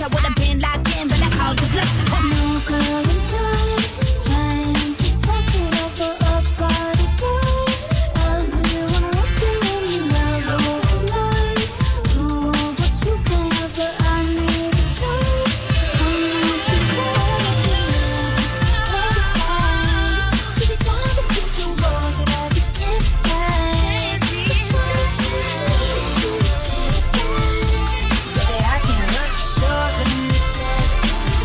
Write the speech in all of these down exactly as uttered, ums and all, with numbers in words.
I would've been locked in, but I called the bluff. No girl enjoys trying to talk it over about a boy. And who you wanna run to when you love overnight? Do what you can, but I need a try. I need to tell you, keep it down between two walls that I just can't say. Just wanna say, baby, I can't look short when you just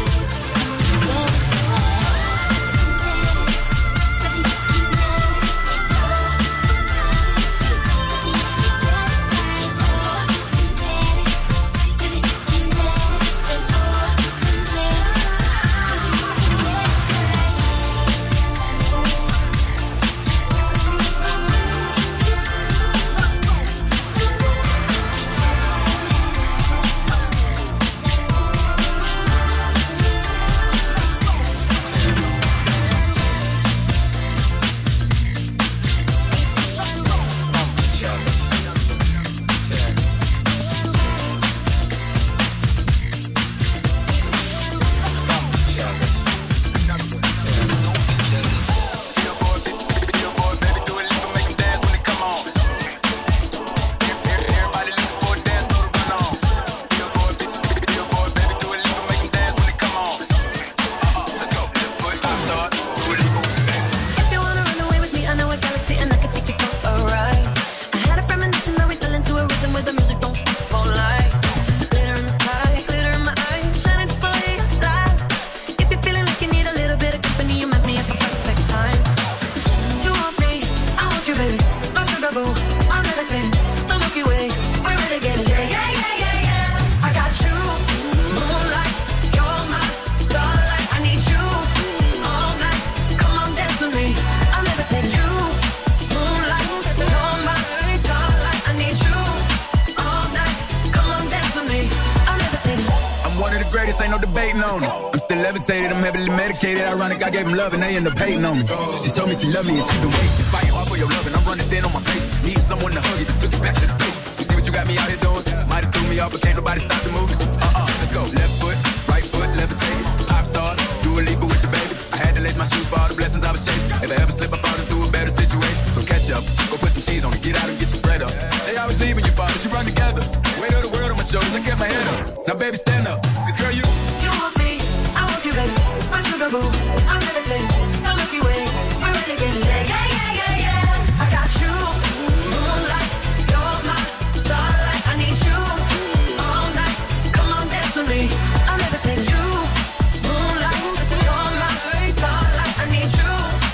I'm heavily medicated, ironic, I gave him love and they end up hating on me. She told me she loved me and she been waiting, fighting hard for your love and I'm running thin on my patience. Need someone to hug you, took you back to the basics. You see what you got me out here doing? Might have threw me off, but can't nobody stop the movement. Uh-uh, let's go. Left foot, right foot, levitate. Pop stars, do a leap with the baby. I had to lace my shoes for all the blessings I was chasing. If I ever slip, I fall into a better situation. So catch up, go put some cheese on it, get out and get your bread up. They always leaving you, father, you run together. Weight of the world on my shoulders, I kept my head up. Now baby, stand up, cause girl, you You want me, I want you, baby. My sugar boo, I'm levitating. The Milky Way, we're renegading. Yeah, yeah, yeah, yeah, yeah. I got you, moonlight, you're my starlight. I need you all night. Come on, dance with me. I'm levitating. You, moonlight, you're my starlight. I need you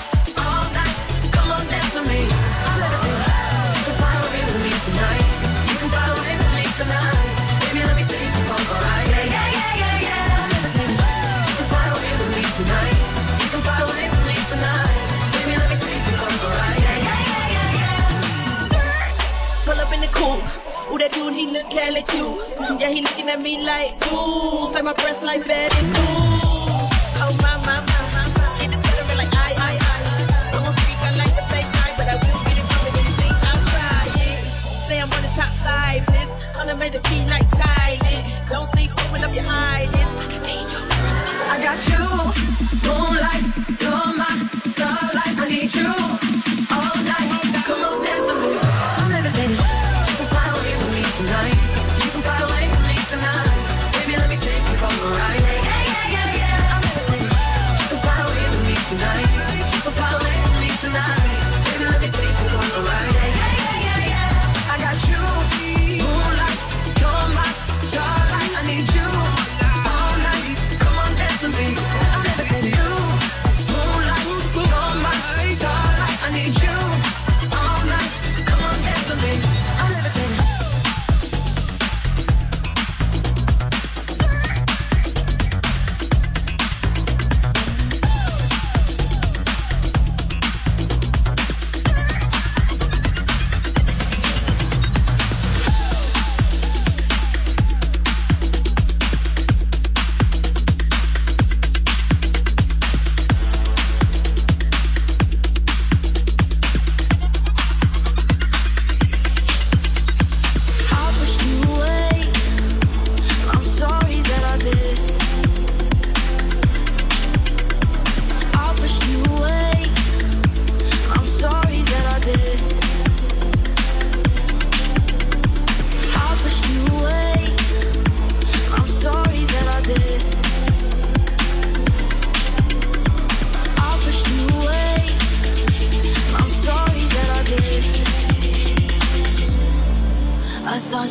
all night. Come on, dance with me. I'm levitating. You can fly away with me tonight. You can fly away with me tonight. Baby, let me take you for a ride. Yeah, yeah, yeah, yeah, yeah. I'm levitating. You can fly away with me tonight. You can fly away with me tonight. Baby, let me take you for a ride. Yeah, yeah, yeah, yeah, yeah. Skirt. Pull up in the coupe. Ooh, that dude, he look hella cute. Yeah, he looking at me like, ooh, say my breasts like Betty Boo. Oh, my, my, my, my, my. And it's stuttering like I, I, I. I'm a freak, I like the face shine, but I will get it wrong with anything. I'll try it. Say I'm on this top five list. On a major key like Kylie. Don't sleep, open up your eyelids. I got you, moonlight, you're my starlight. I need you all night. Come on, dance with me. I'm levitating. You can fly away with me tonight. You can fly away with me tonight. Baby, let me take you for a ride. Yeah, yeah, yeah, yeah, yeah. I'm levitating. You can fly away with me tonight. You can fly away with me tonight. Baby, let me take you for a ride. Yeah, yeah, yeah, yeah, yeah. I got you, moonlight, you're my starlight. I need you all night. Come on, dance with me. I'm levitating. You, moonlight, you're my starlight. I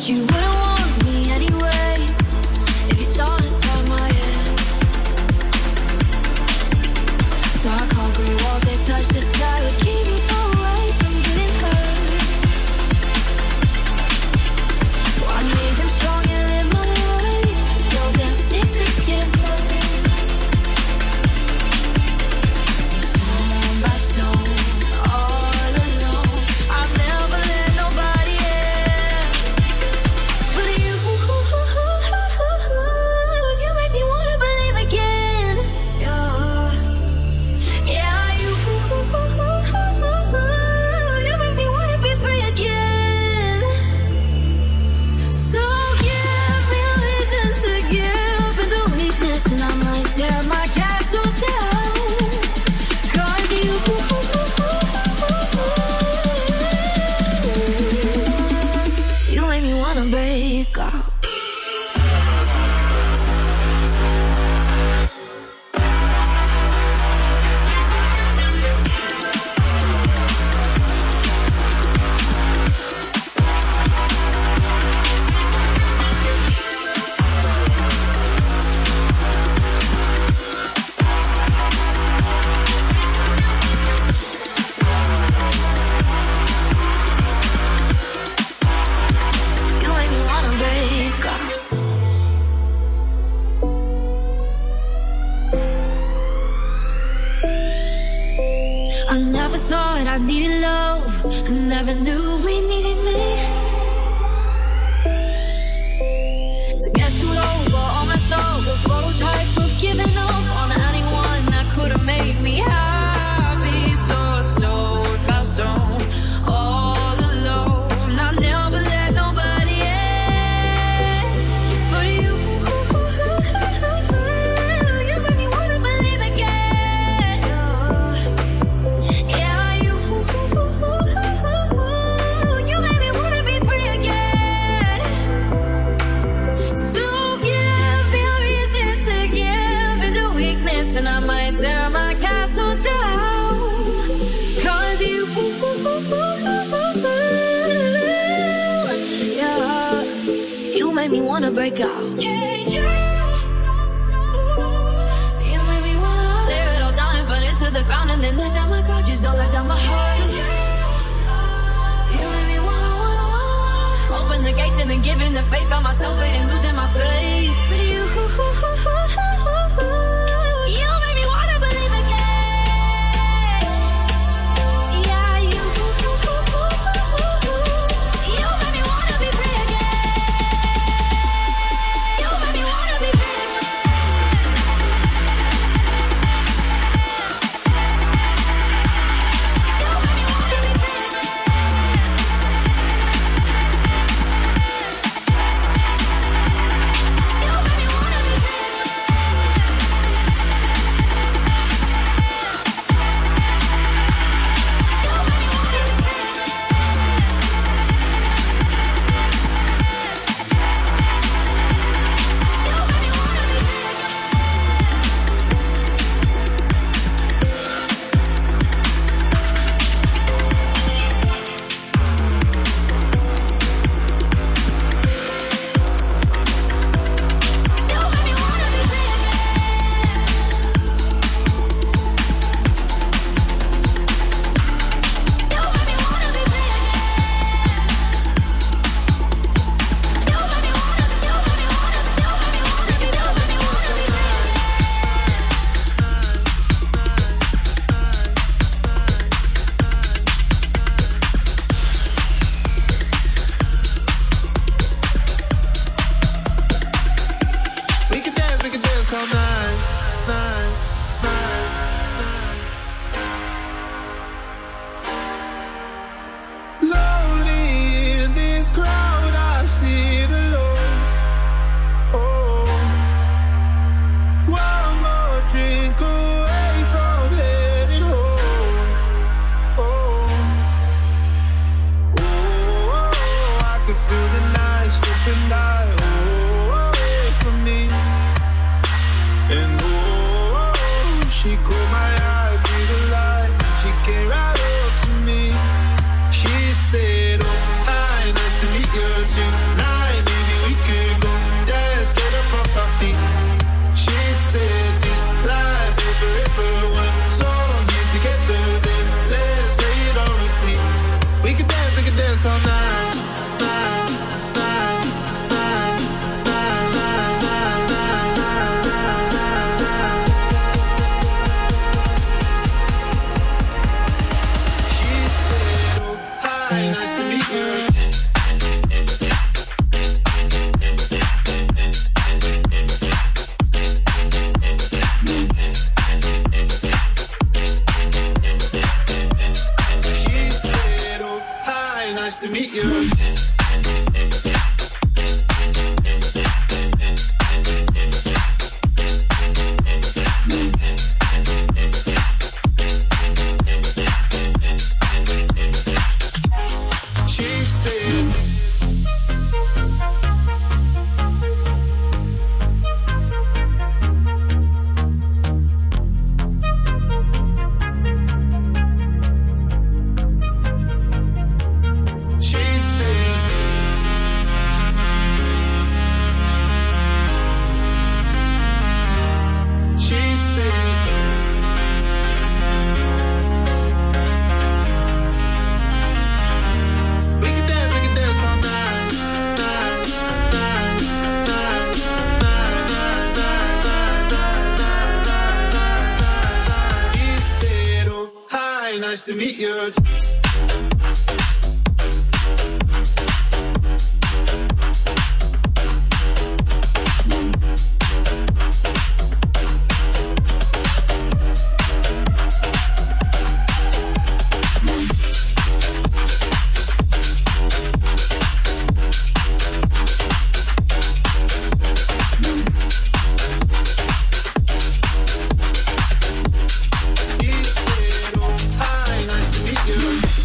you wouldn't want me anyway if you saw inside my head. Dark concrete walls, they touch the sky, would keep me far away from getting hurt. So I made them strong and live my life, so damn sick of getting hurt. Stone by stone, all alone, I've never let nobody in. But you, you make me wanna believe again. Yeah, yeah, you, you make me wanna be free again. So give me a reason to give into weakness, and I might tear my castle down. 'Cause you, you make me wanna break out. You make me wanna break out. I never thought I needed love, I never knew we needed me. To get screwed over, all messed up, the prototype of giving up on anyone that could have made me happy. So stone by stone, all alone, I never let nobody in. But you, you make me wanna believe again. Yeah, you, you make me wanna be free again. So give me a reason to give into weakness, and I might tear my castle down. 'Cause you, yeah, you make me wanna break out. You make me wanna tear it all down and burn it to the ground, and then let down my guard, just don't let down my heart. You make me wanna, wanna, wanna open the gates and then giving the faith, found myself and losing my faith. But you, you make me wanna believe again. Yeah, you, you make me wanna be free again. You make me wanna be free again. You make me wanna be free again. said, oh, hi, nice to meet you tonight. We could dance, we could dance all night. Night, night, night, night, night, night, night, night, night. She said, oh, hi, nice to meet you. Nice to meet you. She said, nice to meet you. You.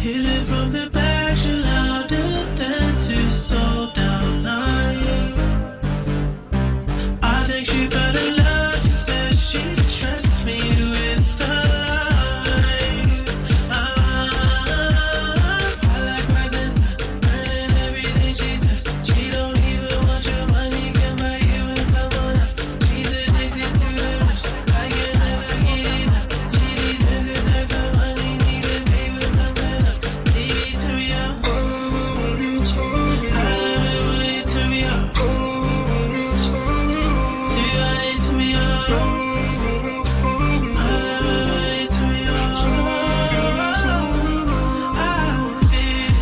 Hit it from the back, you're louder than two sold out nights. I think she fell in love, she said she'd trust me with the light. Ah, I like rising sun, burning everything she touched. She don't even want your money, can buy you and someone else. She's addicted to the rush, I can never get enough. She needs scissors and some money, need to pay with something else. Leave it to me out. I love it when you turn me out. See, I need to be out. I love it when you turn me out. I feel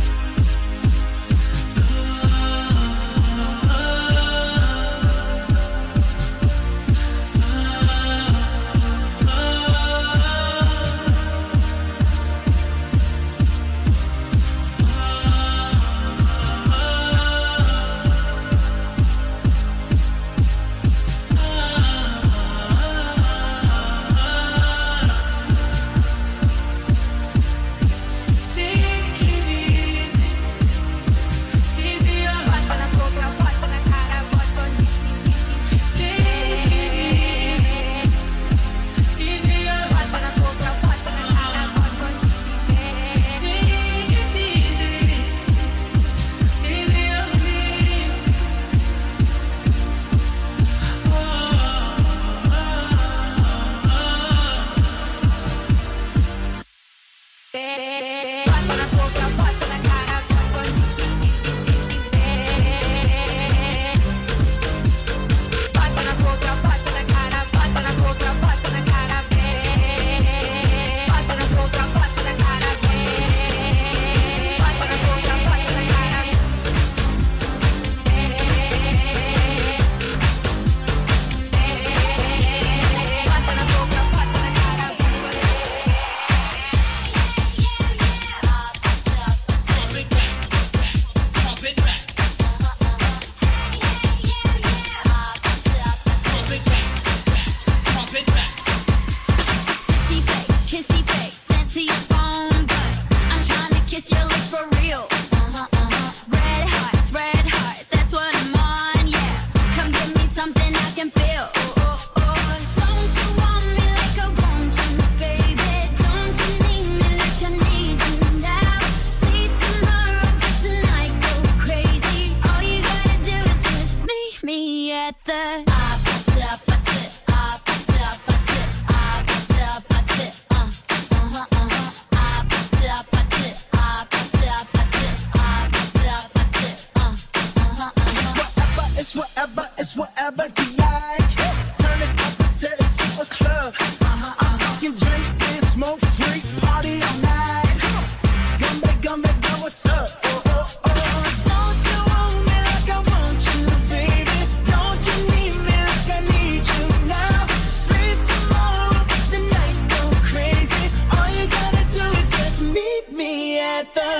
take it easy, easy on. Bota na boca, bota na cara, bota onde Take it easy, easy on. bota na boca, bota na cara, bota onde Take it easy, easy on me. Oh, Bota na boca, bota na cara, bota onde Bota na boca, bota na cara, bota na boca, bota na cara, bota na boca, bota na cara, bota na boca, bota na cara. Bota na boca, bota na cara. Kissy face, kissy face, sent to your phone, but I'm trying to kiss your lips for real. Red hearts, red hearts, that's what I'm on, yeah. Come give me something I can feel. Don't you want me like I want you, baby? Don't you need me like I need you now? See tomorrow, but tonight go crazy. All you gotta do is just meet me at the It's whatever, it's whatever you like. Turn this opposite into a club. I'm talking drink, dance, smoke, freak, party all night. Gumbe, gumbe, go, what's up? Oh, oh, oh. Don't you want me like I want you, baby? Don't you need me like I need you now? Sleep tomorrow, tonight go crazy. All you gotta do is just meet me at the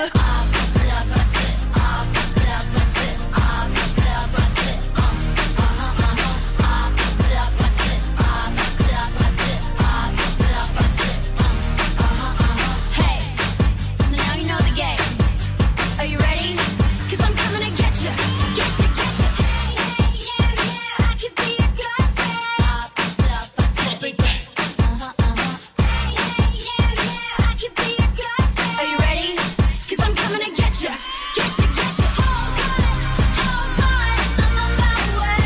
Hey, so now you know the game. Are you ready? Cause I'm coming to get you, get you, get you. Hey, yeah, yeah, I could be a girlfriend. Hey, yeah, yeah, I could be a girlfriend. Are you ready? Cause I'm coming to get you, get you, get you. Hold on, hold on, I'm on my way.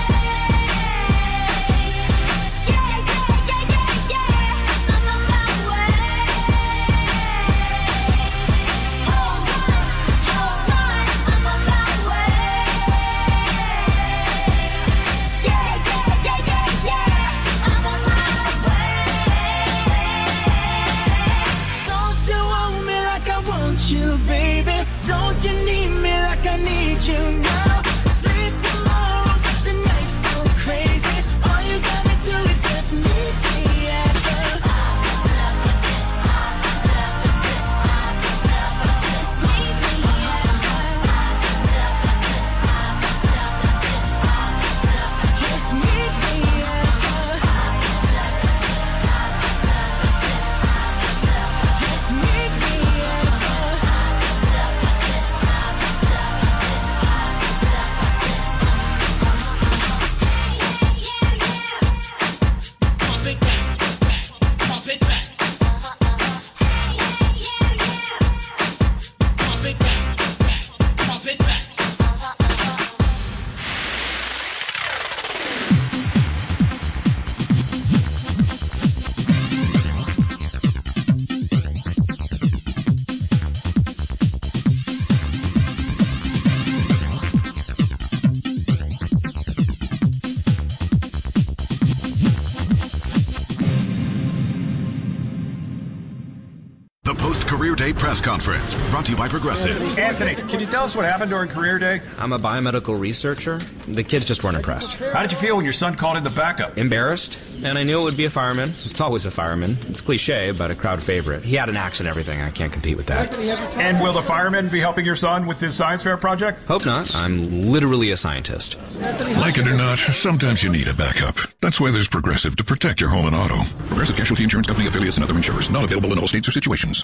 Yeah, yeah, yeah, yeah, yeah, I'm on my way. Hold on, hold on, I'm on my way. Yeah, yeah, yeah, yeah, yeah, I'm on my way. Don't you want me like I want you, baby? Don't you need me like I need you now? Sleep tomorrow, tonight go crazy. All you gotta do is just meet me at the Just meet me at Just meet me at the Just meet me at State Press Conference, brought to you by Progressive. Anthony, can you tell us what happened during career day? I'm a biomedical researcher. The kids just weren't impressed. How did you feel when your son called in the backup? Embarrassed, and I knew it would be a fireman. It's always a fireman. It's cliche, but a crowd favorite. He had an axe and everything. I can't compete with that. And will the fireman be helping your son with his science fair project? Hope not. I'm literally a scientist. Like it or not, sometimes you need a backup. That's why there's Progressive to protect your home and auto. Progressive Casualty Insurance Company affiliates and other insurers. Not available in all states or situations.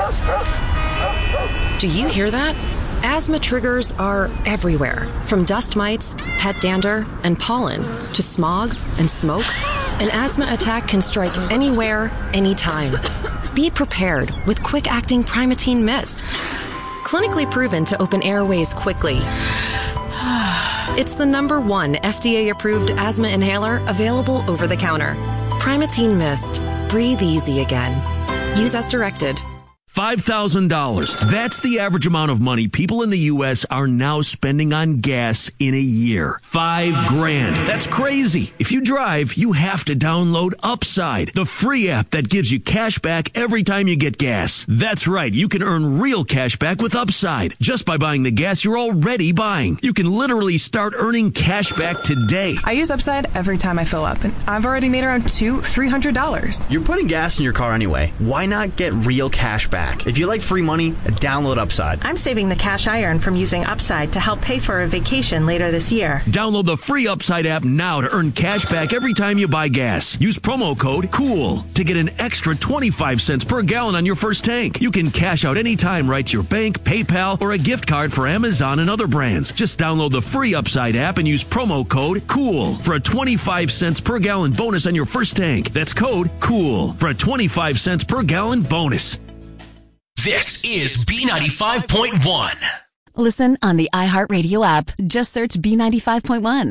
Do you hear that? Asthma triggers are everywhere, from dust mites, pet dander, and pollen, to smog and smoke. An asthma attack can strike anywhere, anytime. Be prepared with quick-acting Primatene Mist. Clinically proven to open airways quickly. It's the number one F D A-approved asthma inhaler available over the counter. Primatene Mist. Breathe easy again. Use as directed. five thousand dollars. That's the average amount of money people in the U S are now spending on gas in a year. Five grand. That's crazy. If you drive, you have to download Upside, the free app that gives you cash back every time you get gas. That's right. You can earn real cash back with Upside just by buying the gas you're already buying. You can literally start earning cash back today. I use Upside every time I fill up, and I've already made around two, three hundred dollars. You're putting gas in your car anyway. Why not get real cash back? If you like free money, download Upside. I'm saving the cash I earn from using Upside to help pay for a vacation later this year. Download the free Upside app now to earn cash back every time you buy gas. Use promo code COOL to get an extra twenty-five cents per gallon on your first tank. You can cash out anytime right to your bank, PayPal, or a gift card for Amazon and other brands. Just download the free Upside app and use promo code COOL for a twenty-five cents per gallon bonus on your first tank. That's code COOL for a twenty-five cents per gallon bonus. This is B ninety-five point one. Listen on the iHeartRadio app. Just search B ninety-five point one.